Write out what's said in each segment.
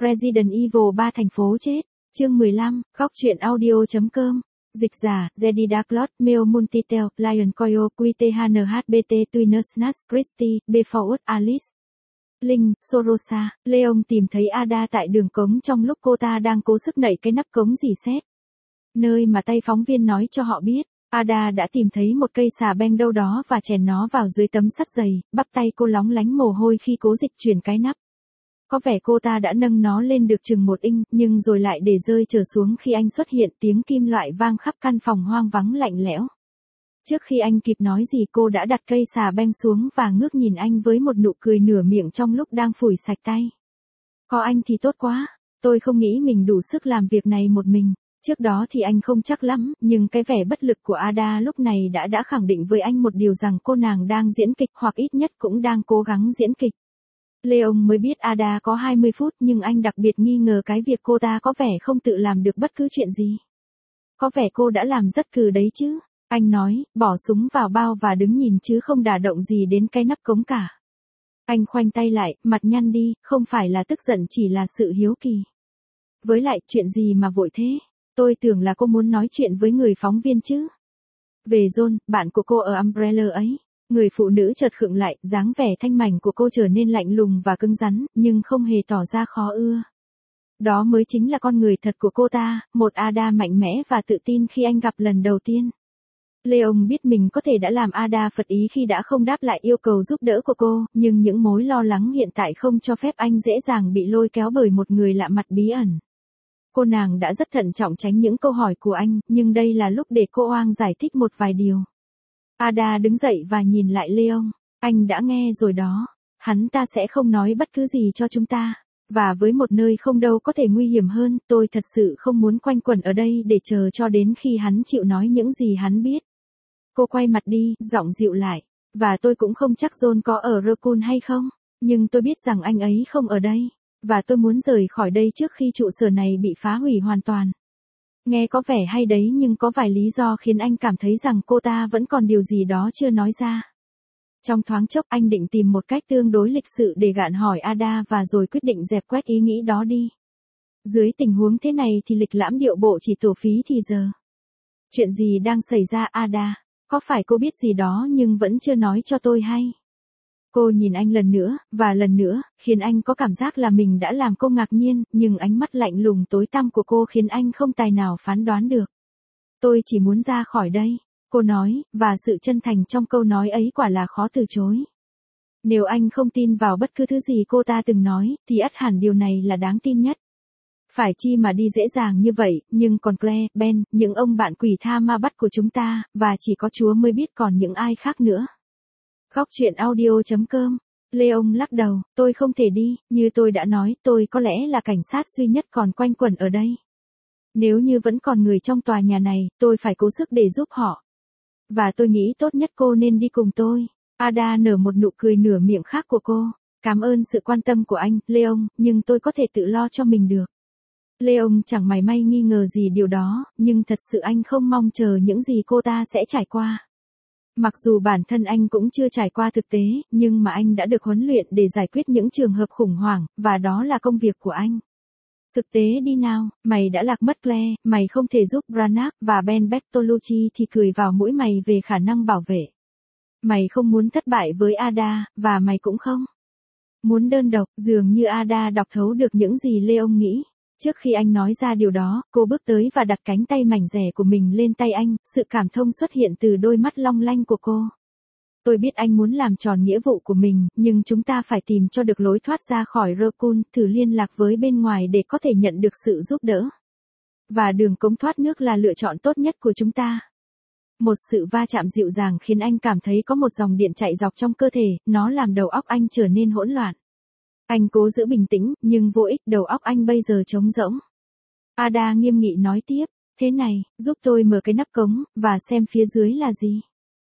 Resident Evil 3 thành phố chết. Chương 15, góc truyện audio.com. Dịch giả, Jedida Clot, Meo Multitel, Lion Coyo, QTHNHBT, Twiners Nas, Christy, B Forward, Alice. Linh, Sorosa, Leon tìm thấy Ada tại đường cống trong lúc cô ta đang cố sức nẩy cái nắp cống rỉ sét. Nơi mà tay phóng viên nói cho họ biết, Ada đã tìm thấy một cây xà beng đâu đó và chèn nó vào dưới tấm sắt dày, bắp tay cô lóng lánh mồ hôi khi cố dịch chuyển cái nắp. Có vẻ cô ta đã nâng nó lên được chừng 1 inch, nhưng rồi lại để rơi trở xuống khi anh xuất hiện, tiếng kim loại vang khắp căn phòng hoang vắng lạnh lẽo. Trước khi anh kịp nói gì, cô đã đặt cây xà beng xuống và ngước nhìn anh với một nụ cười nửa miệng trong lúc đang phủi sạch tay. Có anh thì tốt quá, tôi không nghĩ mình đủ sức làm việc này một mình. Trước đó thì anh không chắc lắm, nhưng cái vẻ bất lực của Ada lúc này đã khẳng định với anh một điều rằng cô nàng đang diễn kịch, hoặc ít nhất cũng đang cố gắng diễn kịch. Leon mới biết Ada có 20 phút, nhưng anh đặc biệt nghi ngờ cái việc cô ta có vẻ không tự làm được bất cứ chuyện gì. Có vẻ cô đã làm rất cừ đấy chứ. Anh nói, bỏ súng vào bao và đứng nhìn chứ không đả động gì đến cái nắp cống cả. Anh khoanh tay lại, mặt nhăn đi, không phải là tức giận, chỉ là sự hiếu kỳ. Với lại, chuyện gì mà vội thế? Tôi tưởng là cô muốn nói chuyện với người phóng viên chứ. Về John, bạn của cô ở Umbrella ấy. Người phụ nữ chợt khựng lại, dáng vẻ thanh mảnh của cô trở nên lạnh lùng và cứng rắn, nhưng không hề tỏ ra khó ưa. Đó mới chính là con người thật của cô ta, một Ada mạnh mẽ và tự tin khi anh gặp lần đầu tiên. Leon biết mình có thể đã làm Ada phật ý khi đã không đáp lại yêu cầu giúp đỡ của cô, nhưng những mối lo lắng hiện tại không cho phép anh dễ dàng bị lôi kéo bởi một người lạ mặt bí ẩn. Cô nàng đã rất thận trọng tránh những câu hỏi của anh, nhưng đây là lúc để cô Oang giải thích một vài điều. Ada đứng dậy và nhìn lại Leon. Anh đã nghe rồi đó. Hắn ta sẽ không nói bất cứ gì cho chúng ta. Và với một nơi không đâu có thể nguy hiểm hơn, tôi thật sự không muốn quanh quẩn ở đây để chờ cho đến khi hắn chịu nói những gì hắn biết. Cô quay mặt đi, giọng dịu lại. Và tôi cũng không chắc John có ở Raccoon hay không. Nhưng tôi biết rằng anh ấy không ở đây. Và tôi muốn rời khỏi đây trước khi trụ sở này bị phá hủy hoàn toàn. Nghe có vẻ hay đấy, nhưng có vài lý do khiến anh cảm thấy rằng cô ta vẫn còn điều gì đó chưa nói ra. Trong thoáng chốc anh định tìm một cách tương đối lịch sự để gạn hỏi Ada và rồi quyết định dẹp quét ý nghĩ đó đi. Dưới tình huống thế này thì lịch lãm điệu bộ chỉ tổ phí thì giờ. Chuyện gì đang xảy ra Ada? Có phải cô biết gì đó nhưng vẫn chưa nói cho tôi hay? Cô nhìn anh lần nữa, và lần nữa, khiến anh có cảm giác là mình đã làm cô ngạc nhiên, nhưng ánh mắt lạnh lùng tối tăm của cô khiến anh không tài nào phán đoán được. Tôi chỉ muốn ra khỏi đây, cô nói, và sự chân thành trong câu nói ấy quả là khó từ chối. Nếu anh không tin vào bất cứ thứ gì cô ta từng nói, thì ắt hẳn điều này là đáng tin nhất. Phải chi mà đi dễ dàng như vậy, nhưng còn Claire, Ben, những ông bạn quỷ tha ma bắt của chúng ta, và chỉ có Chúa mới biết còn những ai khác nữa. Góc truyện audio.com. Leon lắc đầu, tôi không thể đi, như tôi đã nói, tôi có lẽ là cảnh sát duy nhất còn quanh quẩn ở đây. Nếu như vẫn còn người trong tòa nhà này, tôi phải cố sức để giúp họ. Và tôi nghĩ tốt nhất cô nên đi cùng tôi. Ada nở một nụ cười nửa miệng khác của cô. Cảm ơn sự quan tâm của anh, Leon, nhưng tôi có thể tự lo cho mình được. Leon chẳng mảy may nghi ngờ gì điều đó, nhưng thật sự anh không mong chờ những gì cô ta sẽ trải qua. Mặc dù bản thân anh cũng chưa trải qua thực tế, nhưng mà anh đã được huấn luyện để giải quyết những trường hợp khủng hoảng, và đó là công việc của anh. Thực tế đi nào, mày đã lạc mất Claire, mày không thể giúp Branagh và Ben Bertolucci thì cười vào mũi mày về khả năng bảo vệ. Mày không muốn thất bại với Ada, và mày cũng không muốn đơn độc. Dường như Ada đọc thấu được những gì Leon nghĩ. Trước khi anh nói ra điều đó, cô bước tới và đặt cánh tay mảnh dẻ của mình lên tay anh, sự cảm thông xuất hiện từ đôi mắt long lanh của cô. Tôi biết anh muốn làm tròn nghĩa vụ của mình, nhưng chúng ta phải tìm cho được lối thoát ra khỏi Raccoon, thử liên lạc với bên ngoài để có thể nhận được sự giúp đỡ. Và đường cống thoát nước là lựa chọn tốt nhất của chúng ta. Một sự va chạm dịu dàng khiến anh cảm thấy có một dòng điện chạy dọc trong cơ thể, nó làm đầu óc anh trở nên hỗn loạn. Anh cố giữ bình tĩnh, nhưng vô ích, đầu óc anh bây giờ trống rỗng. Ada nghiêm nghị nói tiếp, thế này, giúp tôi mở cái nắp cống, và xem phía dưới là gì.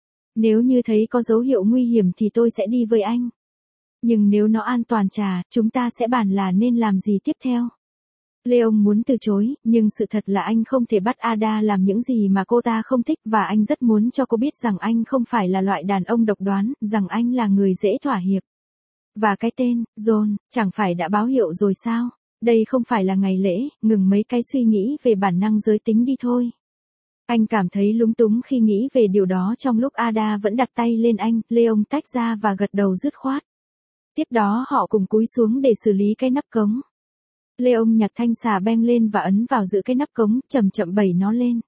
Nếu như thấy có dấu hiệu nguy hiểm thì tôi sẽ đi với anh. Nhưng nếu nó an toàn chúng ta sẽ bàn là nên làm gì tiếp theo. Leon muốn từ chối, nhưng sự thật là anh không thể bắt Ada làm những gì mà cô ta không thích, và anh rất muốn cho cô biết rằng anh không phải là loại đàn ông độc đoán, rằng anh là người dễ thỏa hiệp. Và cái tên, John, chẳng phải đã báo hiệu rồi sao? Đây không phải là ngày lễ, ngừng mấy cái suy nghĩ về bản năng giới tính đi thôi. Anh cảm thấy lúng túng khi nghĩ về điều đó trong lúc Ada vẫn đặt tay lên anh, Leon tách ra và gật đầu dứt khoát. Tiếp đó họ cùng cúi xuống để xử lý cái nắp cống. Leon nhặt thanh xà beng lên và ấn vào giữa cái nắp cống, chậm chậm bẩy nó lên.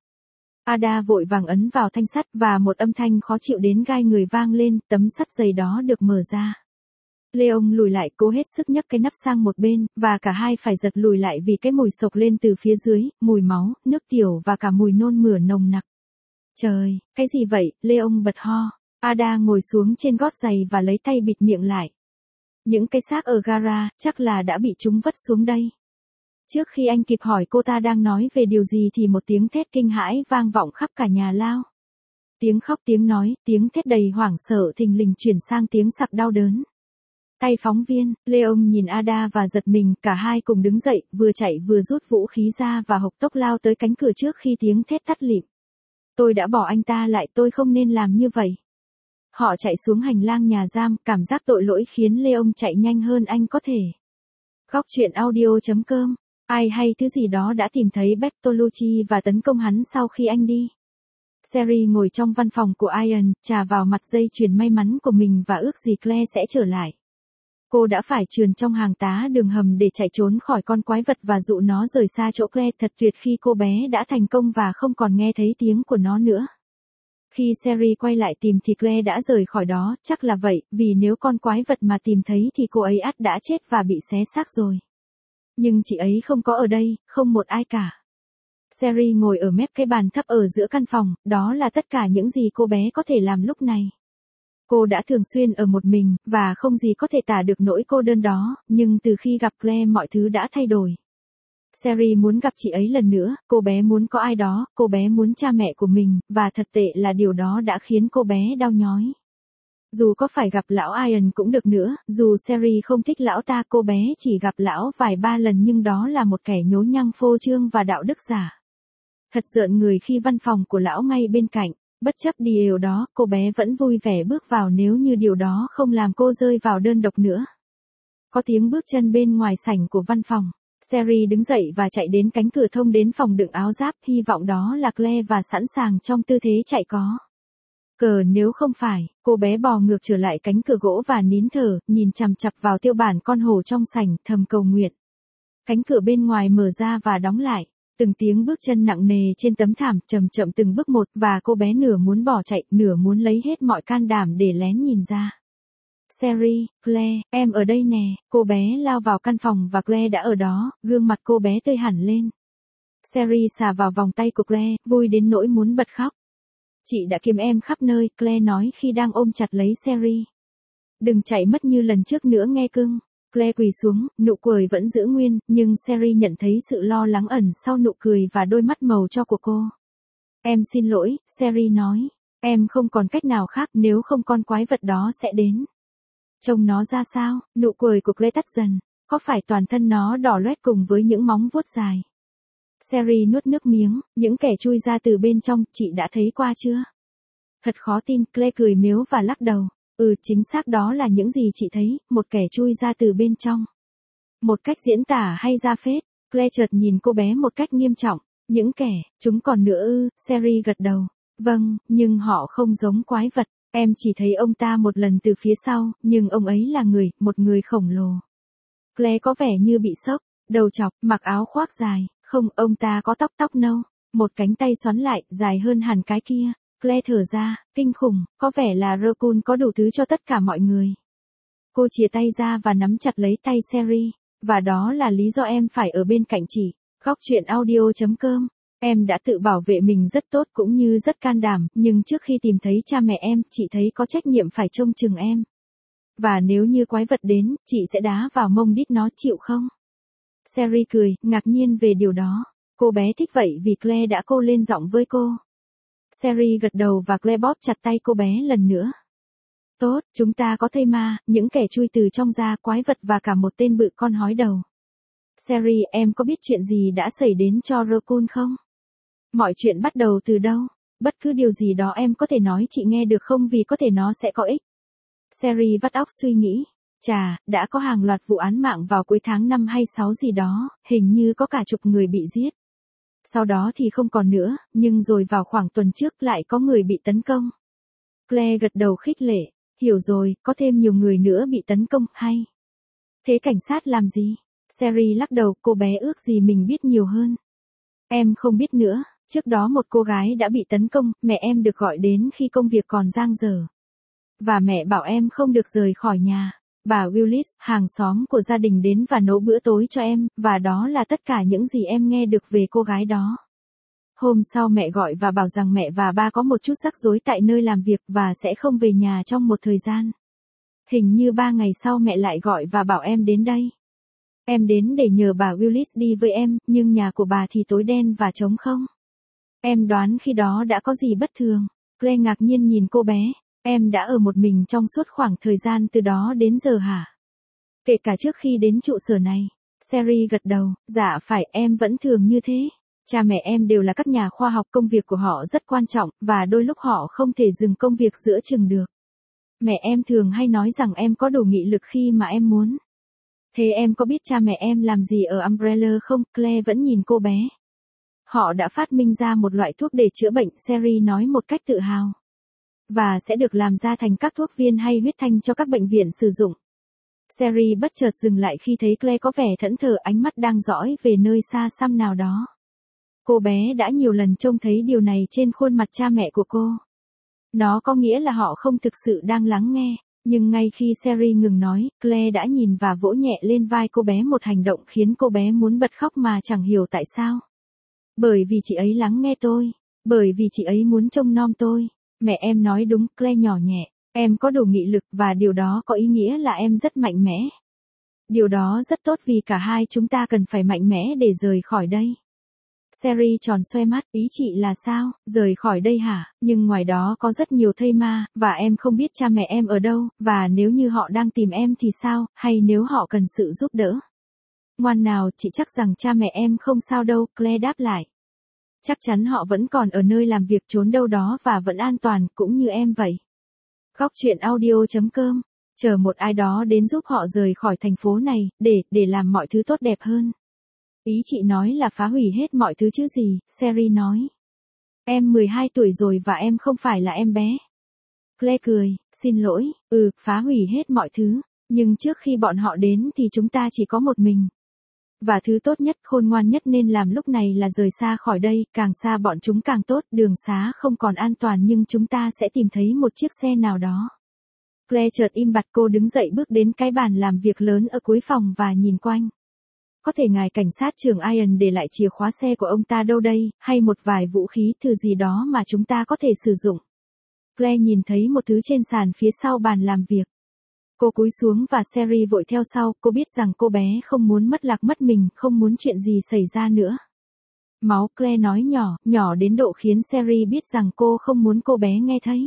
Ada vội vàng ấn vào thanh sắt và một âm thanh khó chịu đến gai người vang lên, tấm sắt dày đó được mở ra. Leon lùi lại cố hết sức nhấc cái nắp sang một bên, và cả hai phải giật lùi lại vì cái mùi sộc lên từ phía dưới, mùi máu, nước tiểu và cả mùi nôn mửa nồng nặc. Trời, cái gì vậy? Leon bật ho. Ada ngồi xuống trên gót giày và lấy tay bịt miệng lại. Những cái xác ở gara, chắc là đã bị chúng vứt xuống đây. Trước khi anh kịp hỏi cô ta đang nói về điều gì thì một tiếng thét kinh hãi vang vọng khắp cả nhà lao. Tiếng khóc tiếng nói, tiếng thét đầy hoảng sợ thình lình chuyển sang tiếng sặc đau đớn. Tay phóng viên, Leon nhìn Ada và giật mình, cả hai cùng đứng dậy, vừa chạy vừa rút vũ khí ra và hộc tốc lao tới cánh cửa trước khi tiếng thét tắt lịm. Tôi đã bỏ anh ta lại, tôi không nên làm như vậy. Họ chạy xuống hành lang nhà giam, cảm giác tội lỗi khiến Leon chạy nhanh hơn anh có thể. Góc truyện audio.com. Ai hay thứ gì đó đã tìm thấy Bertolucci và tấn công hắn sau khi anh đi. Sherry ngồi trong văn phòng của Ian, chà vào mặt dây chuyền may mắn của mình và ước gì Claire sẽ trở lại. Cô đã phải trườn trong hàng tá đường hầm để chạy trốn khỏi con quái vật và dụ nó rời xa chỗ Claire. Thật tuyệt khi cô bé đã thành công và không còn nghe thấy tiếng của nó nữa. Khi Sherry quay lại tìm thì Claire đã rời khỏi đó, chắc là vậy, vì nếu con quái vật mà tìm thấy thì cô ấy ắt đã chết và bị xé xác rồi. Nhưng chị ấy không có ở đây, không một ai cả. Sherry ngồi ở mép cái bàn thấp ở giữa căn phòng, đó là tất cả những gì cô bé có thể làm lúc này. Cô đã thường xuyên ở một mình, và không gì có thể tả được nỗi cô đơn đó, nhưng từ khi gặp Claire mọi thứ đã thay đổi. Sherry muốn gặp chị ấy lần nữa, cô bé muốn có ai đó, cô bé muốn cha mẹ của mình, và thật tệ là điều đó đã khiến cô bé đau nhói. Dù có phải gặp lão Ian cũng được nữa, dù Sherry không thích lão ta, cô bé chỉ gặp lão vài ba lần nhưng đó là một kẻ nhố nhăng phô trương và đạo đức giả. Thật rợn người khi văn phòng của lão ngay bên cạnh, bất chấp điều đó, cô bé vẫn vui vẻ bước vào nếu như điều đó không làm cô rơi vào đơn độc nữa. Có tiếng bước chân bên ngoài sảnh của văn phòng. Sherry đứng dậy và chạy đến cánh cửa thông đến phòng đựng áo giáp, hy vọng đó là Claire và sẵn sàng trong tư thế chạy có. Nếu không phải, cô bé bò ngược trở lại cánh cửa gỗ và nín thở, nhìn chằm chằm vào tiêu bản con hổ trong sảnh, thầm cầu nguyện. Cánh cửa bên ngoài mở ra và đóng lại, từng tiếng bước chân nặng nề trên tấm thảm, chậm chậm từng bước một, và cô bé nửa muốn bỏ chạy, nửa muốn lấy hết mọi can đảm để lén nhìn ra. Sherry, Claire, em ở đây nè. Cô bé lao vào căn phòng và Claire đã ở đó, gương mặt cô bé tươi hẳn lên. Sherry xà vào vòng tay của Claire, vui đến nỗi muốn bật khóc. Chị đã kiếm em khắp nơi, Claire nói khi đang ôm chặt lấy Sherry. Đừng chạy mất như lần trước nữa nghe cưng. Claire quỳ xuống, nụ cười vẫn giữ nguyên, nhưng Sherry nhận thấy sự lo lắng ẩn sau nụ cười và đôi mắt màu cho của cô. Em xin lỗi, Sherry nói. Em không còn cách nào khác, nếu không con quái vật đó sẽ đến. Trông nó ra sao? Nụ cười của Claire tắt dần. Có phải toàn thân nó đỏ loét cùng với những móng vuốt dài? Sherry nuốt nước miếng, những kẻ chui ra từ bên trong, chị đã thấy qua chưa? Thật khó tin, Claire cười mếu và lắc đầu. Chính xác đó là những gì chị thấy, một kẻ chui ra từ bên trong. Một cách diễn tả hay ra phết? Claire chợt nhìn cô bé một cách nghiêm trọng. Những kẻ, chúng còn nữa ư? Sherry gật đầu. Vâng, nhưng họ không giống quái vật. Em chỉ thấy ông ta một lần từ phía sau, nhưng ông ấy là người, một người khổng lồ. Claire có vẻ như bị sốc, đầu chọc, mặc áo khoác dài. Không, ông ta có tóc nâu, một cánh tay xoắn lại, dài hơn hẳn cái kia. Claire thở ra, kinh khủng, có vẻ là Raccoon có đủ thứ cho tất cả mọi người. Cô chìa tay ra và nắm chặt lấy tay Sherry, và đó là lý do em phải ở bên cạnh chị. Góc truyện audio.com. Em đã tự bảo vệ mình rất tốt cũng như rất can đảm, nhưng trước khi tìm thấy cha mẹ em, chị thấy có trách nhiệm phải trông chừng em. Và nếu như quái vật đến, chị sẽ đá vào mông đít nó, chịu không? Sherry cười, ngạc nhiên về điều đó. Cô bé thích vậy vì Claire đã cô lên giọng với cô. Sherry gật đầu và Claire bóp chặt tay cô bé lần nữa. Tốt, chúng ta có thây ma, những kẻ chui từ trong da, quái vật và cả một tên bự con hói đầu. Sherry, em có biết chuyện gì đã xảy đến cho Raccoon không? Mọi chuyện bắt đầu từ đâu? Bất cứ điều gì đó em có thể nói chị nghe được không, vì có thể nó sẽ có ích. Sherry vắt óc suy nghĩ. Chà, đã có hàng loạt vụ án mạng vào cuối tháng 5 hay 6 gì đó, hình như có cả chục người bị giết. Sau đó thì không còn nữa, nhưng rồi vào khoảng tuần trước lại có người bị tấn công. Claire gật đầu khích lệ, hiểu rồi, có thêm nhiều người nữa bị tấn công, hay. Thế cảnh sát làm gì? Sherry lắc đầu, cô bé ước gì mình biết nhiều hơn. Em không biết nữa, trước đó một cô gái đã bị tấn công, mẹ em được gọi đến khi công việc còn dang dở. Và mẹ bảo em không được rời khỏi nhà. Bà Willis, hàng xóm của gia đình đến và nấu bữa tối cho em, và đó là tất cả những gì em nghe được về cô gái đó. Hôm sau mẹ gọi và bảo rằng mẹ và ba có một chút rắc rối tại nơi làm việc và sẽ không về nhà trong một thời gian. Hình như 3 ngày sau mẹ lại gọi và bảo em đến đây. Em đến để nhờ bà Willis đi với em, nhưng nhà của bà thì tối đen và trống không. Em đoán khi đó đã có gì bất thường. Claire ngạc nhiên nhìn cô bé. Em đã ở một mình trong suốt khoảng thời gian từ đó đến giờ hả? Kể cả trước khi đến trụ sở này. Sherry gật đầu, dạ phải, em vẫn thường như thế. Cha mẹ em đều là các nhà khoa học, công việc của họ rất quan trọng, và đôi lúc họ không thể dừng công việc giữa chừng được. Mẹ em thường hay nói rằng em có đủ nghị lực khi mà em muốn. Thế em có biết cha mẹ em làm gì ở Umbrella không? Claire vẫn nhìn cô bé. Họ đã phát minh ra một loại thuốc để chữa bệnh, Sherry nói một cách tự hào. Và sẽ được làm ra thành các thuốc viên hay huyết thanh cho các bệnh viện sử dụng. Sherry bất chợt dừng lại khi thấy Claire có vẻ thẫn thờ, ánh mắt đang dõi về nơi xa xăm nào đó. Cô bé đã nhiều lần trông thấy điều này trên khuôn mặt cha mẹ của cô. Nó có nghĩa là họ không thực sự đang lắng nghe. Nhưng ngay khi Sherry ngừng nói, Claire đã nhìn và vỗ nhẹ lên vai cô bé, một hành động khiến cô bé muốn bật khóc mà chẳng hiểu tại sao. Bởi vì chị ấy lắng nghe tôi. Bởi vì chị ấy muốn trông nom tôi. Mẹ em nói đúng, Claire nhỏ nhẹ. Em có đủ nghị lực và điều đó có ý nghĩa là em rất mạnh mẽ. Điều đó rất tốt vì cả hai chúng ta cần phải mạnh mẽ để rời khỏi đây. Sherry tròn xoe mắt, ý chị là sao, rời khỏi đây hả? Nhưng ngoài đó có rất nhiều thây ma, và em không biết cha mẹ em ở đâu, và nếu như họ đang tìm em thì sao, hay nếu họ cần sự giúp đỡ. Ngoan nào, chị chắc rằng cha mẹ em không sao đâu, Claire đáp lại. Chắc chắn họ vẫn còn ở nơi làm việc trốn đâu đó và vẫn an toàn, cũng như em vậy. Góc truyện audio.com, chờ một ai đó đến giúp họ rời khỏi thành phố này, để làm mọi thứ tốt đẹp hơn. Ý chị nói là phá hủy hết mọi thứ chứ gì, Sherry nói. Em 12 tuổi rồi và em không phải là em bé. Claire cười, xin lỗi, phá hủy hết mọi thứ, nhưng trước khi bọn họ đến thì chúng ta chỉ có một mình. Và thứ tốt nhất, khôn ngoan nhất nên làm lúc này là rời xa khỏi đây, càng xa bọn chúng càng tốt, đường xá không còn an toàn nhưng chúng ta sẽ tìm thấy một chiếc xe nào đó. Claire chợt im bặt, cô đứng dậy bước đến cái bàn làm việc lớn ở cuối phòng và nhìn quanh. Có thể ngài cảnh sát trưởng Ian để lại chìa khóa xe của ông ta đâu đây, hay một vài vũ khí, thứ gì đó mà chúng ta có thể sử dụng. Claire nhìn thấy một thứ trên sàn phía sau bàn làm việc. Cô cúi xuống và Sherry vội theo sau, cô biết rằng cô bé không muốn mất lạc mất mình, không muốn chuyện gì xảy ra nữa. Máu, Claire nói nhỏ đến độ khiến Sherry biết rằng cô không muốn cô bé nghe thấy.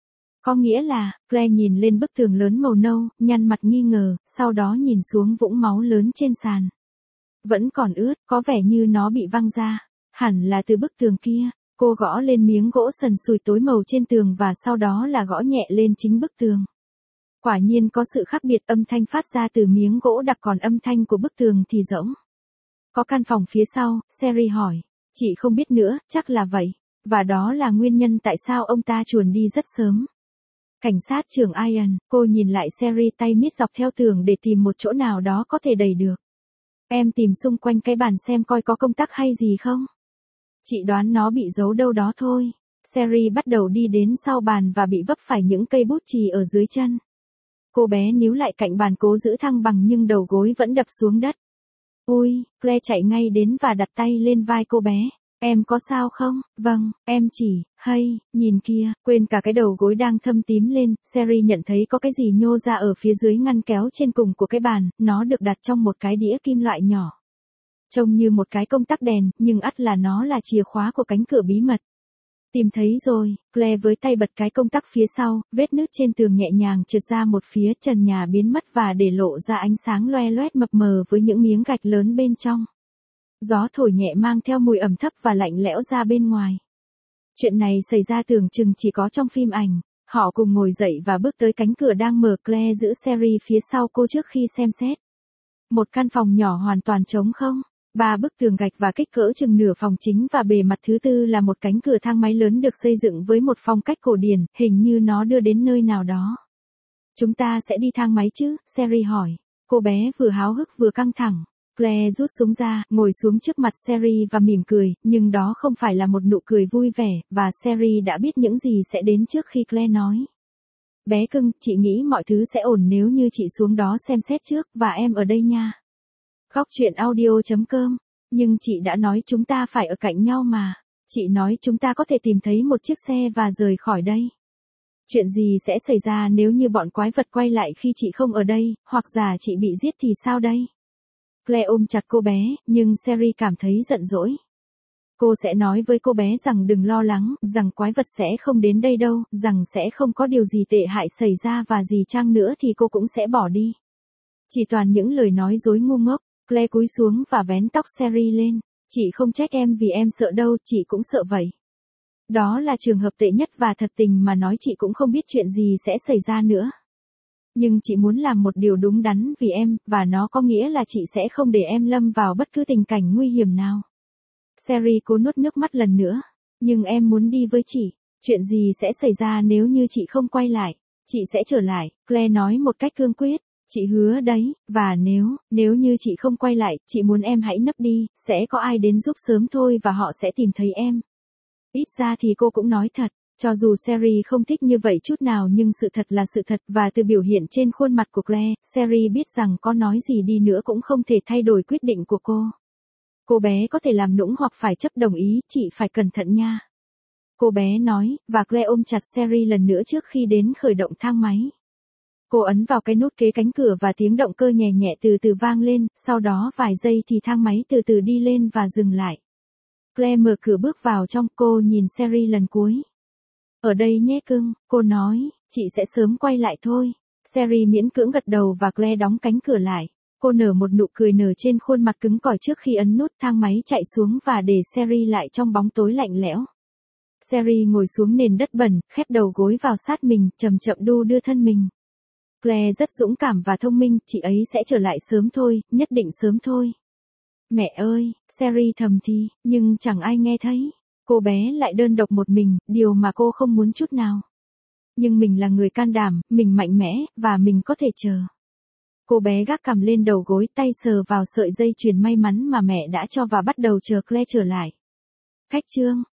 Có nghĩa là, Claire nhìn lên bức tường lớn màu nâu, nhăn mặt nghi ngờ, sau đó nhìn xuống vũng máu lớn trên sàn. Vẫn còn ướt, có vẻ như nó bị văng ra. Hẳn là từ bức tường kia. Cô gõ lên miếng gỗ sần sùi tối màu trên tường và sau đó là gõ nhẹ lên chính bức tường. Quả nhiên có sự khác biệt, âm thanh phát ra từ miếng gỗ đặc còn âm thanh của bức tường thì rỗng. Có căn phòng phía sau, Sherry hỏi. Chị không biết nữa, chắc là vậy. Và đó là nguyên nhân tại sao ông ta chuồn đi rất sớm. Cảnh sát trưởng Ian, cô nhìn lại Sherry, tay miết dọc theo tường để tìm một chỗ nào đó có thể đẩy được. Em tìm xung quanh cái bàn xem coi có công tắc hay gì không. Chị đoán nó bị giấu đâu đó thôi. Sherry bắt đầu đi đến sau bàn và bị vấp phải những cây bút chì ở dưới chân. Cô bé níu lại cạnh bàn cố giữ thăng bằng nhưng đầu gối vẫn đập xuống đất. Ui, Claire chạy ngay đến và đặt tay lên vai cô bé. Em có sao không? Vâng, em chỉ, hay, nhìn kia, quên cả cái đầu gối đang thâm tím lên, Sherry nhận thấy có cái gì nhô ra ở phía dưới ngăn kéo trên cùng của cái bàn, nó được đặt trong một cái đĩa kim loại nhỏ. Trông như một cái công tắc đèn, nhưng ắt là nó là chìa khóa của cánh cửa bí mật. Tìm thấy rồi, Claire với tay bật cái công tắc phía sau, vết nứt trên tường nhẹ nhàng trượt ra một phía, trần nhà biến mất và để lộ ra ánh sáng loe loét mập mờ với những miếng gạch lớn bên trong. Gió thổi nhẹ mang theo mùi ẩm thấp và lạnh lẽo ra bên ngoài. Chuyện này xảy ra tưởng chừng chỉ có trong phim ảnh. Họ cùng ngồi dậy và bước tới cánh cửa đang mở. Claire giữ Sherry phía sau cô trước khi xem xét. Một căn phòng nhỏ hoàn toàn trống không. 3 bức tường gạch và kích cỡ chừng nửa phòng chính và bề mặt thứ tư là một cánh cửa thang máy lớn được xây dựng với một phong cách cổ điển, hình như nó đưa đến nơi nào đó. Chúng ta sẽ đi thang máy chứ? Sherry hỏi. Cô bé vừa háo hức vừa căng thẳng. Claire rút súng ra, ngồi xuống trước mặt Sherry và mỉm cười, nhưng đó không phải là một nụ cười vui vẻ, và Sherry đã biết những gì sẽ đến trước khi Claire nói. Bé cưng, chị nghĩ mọi thứ sẽ ổn nếu như chị xuống đó xem xét trước, và em ở đây nha. Góc truyện audio.com. Nhưng chị đã nói chúng ta phải ở cạnh nhau mà. Chị nói chúng ta có thể tìm thấy một chiếc xe và rời khỏi đây. Chuyện gì sẽ xảy ra nếu như bọn quái vật quay lại khi chị không ở đây, hoặc giả chị bị giết thì sao đây? Claire ôm chặt cô bé, nhưng Sherry cảm thấy giận dỗi. Cô sẽ nói với cô bé rằng đừng lo lắng, rằng quái vật sẽ không đến đây đâu, rằng sẽ không có điều gì tệ hại xảy ra và gì chăng nữa thì cô cũng sẽ bỏ đi. Chỉ toàn những lời nói dối ngu ngốc. Claire cúi xuống và vén tóc Sherry lên. Chị không trách em vì em sợ đâu, chị cũng sợ vậy. Đó là trường hợp tệ nhất và thật tình mà nói chị cũng không biết chuyện gì sẽ xảy ra nữa. Nhưng chị muốn làm một điều đúng đắn vì em, và nó có nghĩa là chị sẽ không để em lâm vào bất cứ tình cảnh nguy hiểm nào. Sherry cố nuốt nước mắt lần nữa. Nhưng em muốn đi với chị. Chuyện gì sẽ xảy ra nếu như chị không quay lại? Chị sẽ trở lại, Claire nói một cách cương quyết. Chị hứa đấy, và nếu như chị không quay lại, chị muốn em hãy nấp đi, sẽ có ai đến giúp sớm thôi và họ sẽ tìm thấy em. Ít ra thì cô cũng nói thật, cho dù Sherry không thích như vậy chút nào nhưng sự thật là sự thật và từ biểu hiện trên khuôn mặt của Claire, Sherry biết rằng có nói gì đi nữa cũng không thể thay đổi quyết định của cô. Cô bé có thể làm nũng hoặc phải chấp đồng ý, chị phải cẩn thận nha. Cô bé nói, và Claire ôm chặt Sherry lần nữa trước khi đến khởi động thang máy. Cô ấn vào cái nút kế cánh cửa và tiếng động cơ nhẹ nhẹ từ từ vang lên, sau đó vài giây thì thang máy từ từ đi lên và dừng lại. Claire mở cửa bước vào trong, cô nhìn Sherry lần cuối. Ở đây nhé cưng, cô nói, chị sẽ sớm quay lại thôi. Sherry miễn cưỡng gật đầu và Claire đóng cánh cửa lại. Cô nở một nụ cười nở trên khuôn mặt cứng cỏi trước khi ấn nút thang máy chạy xuống và để Sherry lại trong bóng tối lạnh lẽo. Sherry ngồi xuống nền đất bẩn, khép đầu gối vào sát mình, chậm chậm đu đưa thân mình. Claire rất dũng cảm và thông minh, chị ấy sẽ trở lại sớm thôi, nhất định sớm thôi. Mẹ ơi, Sherry thầm thì, nhưng chẳng ai nghe thấy. Cô bé lại đơn độc một mình, điều mà cô không muốn chút nào. Nhưng mình là người can đảm, mình mạnh mẽ, và mình có thể chờ. Cô bé gác cằm lên đầu gối, tay sờ vào sợi dây chuyền may mắn mà mẹ đã cho và bắt đầu chờ Claire trở lại. Khách trương,